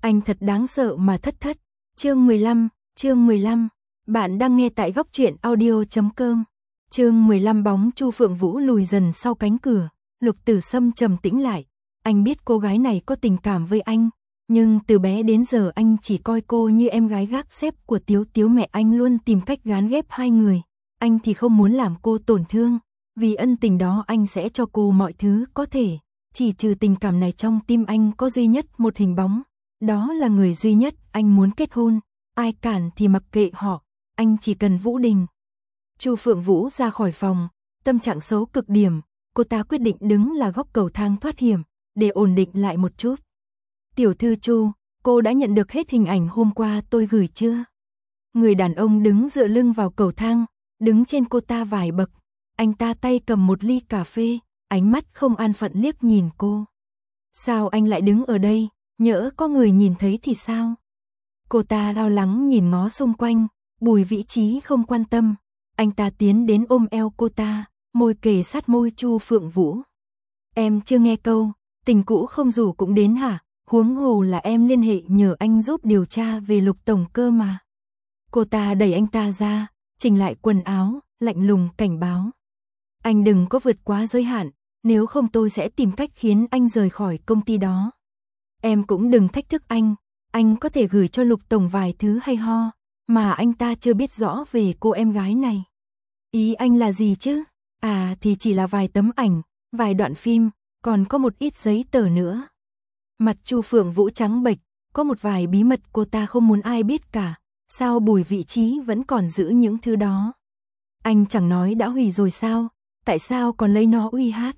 Anh thật đáng sợ mà thất thất. Chương 15. Bạn đang nghe tại góc truyện audio.com. Chương 15 bóng Chu Phượng Vũ lùi dần sau cánh cửa, Lục Tử Sâm trầm tĩnh lại. Anh biết cô gái này có tình cảm với anh, nhưng từ bé đến giờ anh chỉ coi cô như em gái gác xếp của Tiếu Tiếu, mẹ anh luôn tìm cách gán ghép hai người. Anh thì không muốn làm cô tổn thương, vì ân tình đó anh sẽ cho cô mọi thứ có thể. Chỉ trừ tình cảm này trong tim anh có duy nhất một hình bóng, đó là người duy nhất anh muốn kết hôn. Ai cản thì mặc kệ họ, anh chỉ cần Vũ Đình. Chu Phượng Vũ ra khỏi phòng, tâm trạng xấu cực điểm, cô ta quyết định đứng là góc cầu thang thoát hiểm, để ổn định lại một chút. Tiểu thư Chu, cô đã nhận được hết hình ảnh hôm qua tôi gửi chưa? Người đàn ông đứng dựa lưng vào cầu thang, đứng trên cô ta vài bậc. Anh ta tay cầm một ly cà phê, ánh mắt không an phận liếc nhìn cô. Sao anh lại đứng ở đây, nhỡ có người nhìn thấy thì sao? Cô ta lo lắng nhìn ngó xung quanh, Bùi Vĩ Chí không quan tâm. Anh ta tiến đến ôm eo cô ta, môi kề sát môi Chu Phượng Vũ. Em chưa nghe câu, tình cũ không rủ cũng đến hả? Huống hồ là em liên hệ nhờ anh giúp điều tra về Lục tổng cơ mà. Cô ta đẩy anh ta ra, chỉnh lại quần áo, lạnh lùng cảnh báo. Anh đừng có vượt quá giới hạn, nếu không tôi sẽ tìm cách khiến anh rời khỏi công ty đó. Em cũng đừng thách thức anh có thể gửi cho Lục tổng vài thứ hay ho, mà anh ta chưa biết rõ về cô em gái này. Ý anh là gì chứ? À thì chỉ là vài tấm ảnh, vài đoạn phim, còn có một ít giấy tờ nữa. Mặt Chu Phượng Vũ trắng bệch, có một vài bí mật cô ta không muốn ai biết cả. Sao Bùi Vĩ Chí vẫn còn giữ những thứ đó? Anh chẳng nói đã hủy rồi sao? Tại sao còn lấy nó uy hát?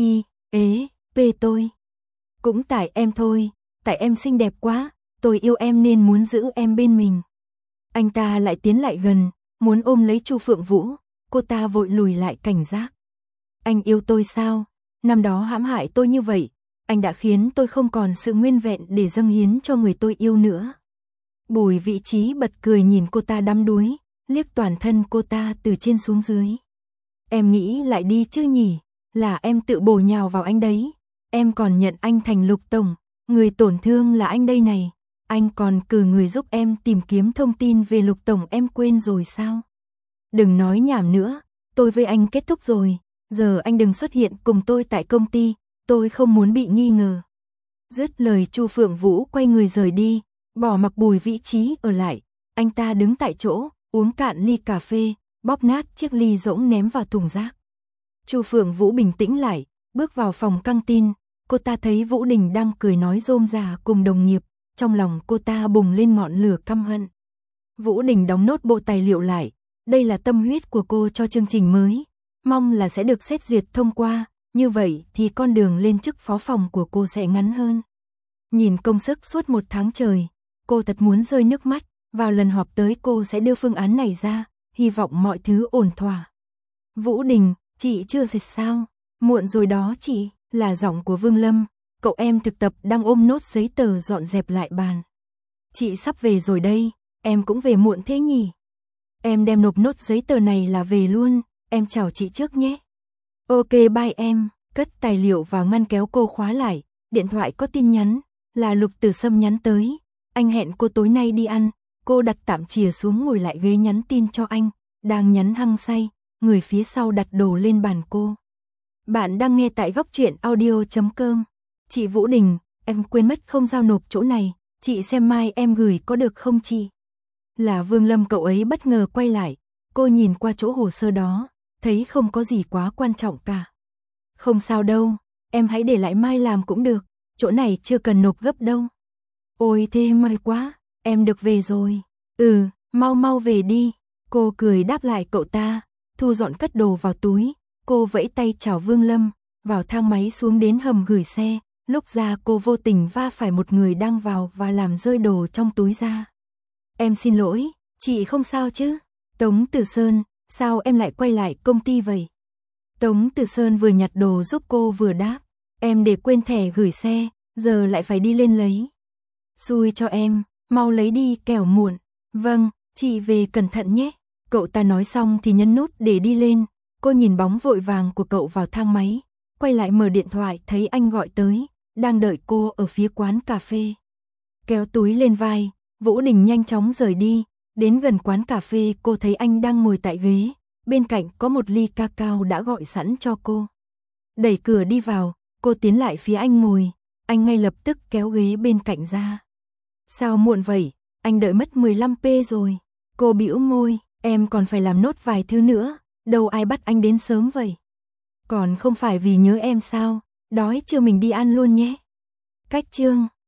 Tôi. Cũng tại em thôi, tại em xinh đẹp quá, tôi yêu em nên muốn giữ em bên mình. Anh ta lại tiến lại gần, muốn ôm lấy Chu Phượng Vũ, cô ta vội lùi lại cảnh giác. Anh yêu tôi sao? Năm đó hãm hại tôi như vậy, anh đã khiến tôi không còn sự nguyên vẹn để dâng hiến cho người tôi yêu nữa. Bùi Vĩ Chí bật cười nhìn cô ta đắm đuối, liếc toàn thân cô ta từ trên xuống dưới. Em nghĩ lại đi chứ nhỉ, là em tự bổ nhào vào anh đấy. Em còn nhận anh thành Lục tổng, người tổn thương là anh đây này. Anh còn cử người giúp em tìm kiếm thông tin về Lục tổng, em quên rồi sao? Đừng nói nhảm nữa, tôi với anh kết thúc rồi, giờ anh đừng xuất hiện cùng tôi tại công ty, tôi không muốn bị nghi ngờ. Dứt lời Chu Phượng Vũ quay người rời đi, bỏ mặc Bùi Vĩ Chí ở lại. Anh ta đứng tại chỗ, uống cạn ly cà phê, bóp nát chiếc ly rỗng ném vào thùng rác. Chu Phượng Vũ bình tĩnh lại, bước vào phòng căng tin. Cô ta thấy Vũ Đình đang cười nói rôm rả cùng đồng nghiệp, trong lòng cô ta bùng lên ngọn lửa căm hận. Vũ Đình đóng nốt bộ tài liệu lại, đây là tâm huyết của cô cho chương trình mới, mong là sẽ được xét duyệt thông qua, như vậy thì con đường lên chức phó phòng của cô sẽ ngắn hơn. Nhìn công sức suốt 1 tháng trời, cô thật muốn rơi nước mắt, vào lần họp tới cô sẽ đưa phương án này ra, hy vọng mọi thứ ổn thỏa. Vũ Đình, chị chưa xiết sao? Muộn rồi đó chị, là giọng của Vương Lâm, cậu em thực tập đang ôm nốt giấy tờ dọn dẹp lại bàn. Chị sắp về rồi đây, em cũng về muộn thế nhỉ? Em đem nộp nốt giấy tờ này là về luôn, em chào chị trước nhé. Ok bye em, cất tài liệu vào ngăn kéo cô khóa lại, điện thoại có tin nhắn, là Lục Tử Sâm nhắn tới. Anh hẹn cô tối nay đi ăn, cô đặt tạm chìa xuống ngồi lại ghế nhắn tin cho anh, đang nhắn hăng say, người phía sau đặt đồ lên bàn cô. Bạn đang nghe tại góc truyện audio.com. Chị Vũ Đình, em quên mất không giao nộp chỗ này, chị xem mai em gửi có được không chị? Là Vương Lâm, cậu ấy bất ngờ quay lại, cô nhìn qua chỗ hồ sơ đó, thấy không có gì quá quan trọng cả. Không sao đâu, em hãy để lại mai làm cũng được, chỗ này chưa cần nộp gấp đâu. Ôi thế may quá, em được về rồi. Mau mau về đi. Cô cười đáp lại cậu ta, thu dọn cất đồ vào túi, cô vẫy tay chào Vương Lâm, vào thang máy xuống đến hầm gửi xe, lúc ra cô vô tình va phải một người đang vào và làm rơi đồ trong túi ra. Em xin lỗi, chị không sao chứ? Tống Từ Sơn, sao em lại quay lại công ty vậy? Tống Từ Sơn vừa nhặt đồ giúp cô vừa đáp, em để quên thẻ gửi xe, giờ lại phải đi lên lấy. Xui cho em, mau lấy đi kẻo muộn. Vâng, chị về cẩn thận nhé. Cậu ta nói xong thì nhấn nút để đi lên. Cô nhìn bóng vội vàng của cậu vào thang máy, quay lại mở điện thoại thấy anh gọi tới, đang đợi cô ở phía quán cà phê. Kéo túi lên vai, Vũ Đình nhanh chóng rời đi, đến gần quán cà phê cô thấy anh đang ngồi tại ghế, bên cạnh có một ly cacao đã gọi sẵn cho cô. Đẩy cửa đi vào, cô tiến lại phía anh ngồi, anh ngay lập tức kéo ghế bên cạnh ra. Sao muộn vậy, anh đợi mất 15p rồi. Cô bĩu môi, em còn phải làm nốt vài thứ nữa, đâu ai bắt anh đến sớm vậy. Còn không phải vì nhớ em sao, đói chưa mình đi ăn luôn nhé. Cách chương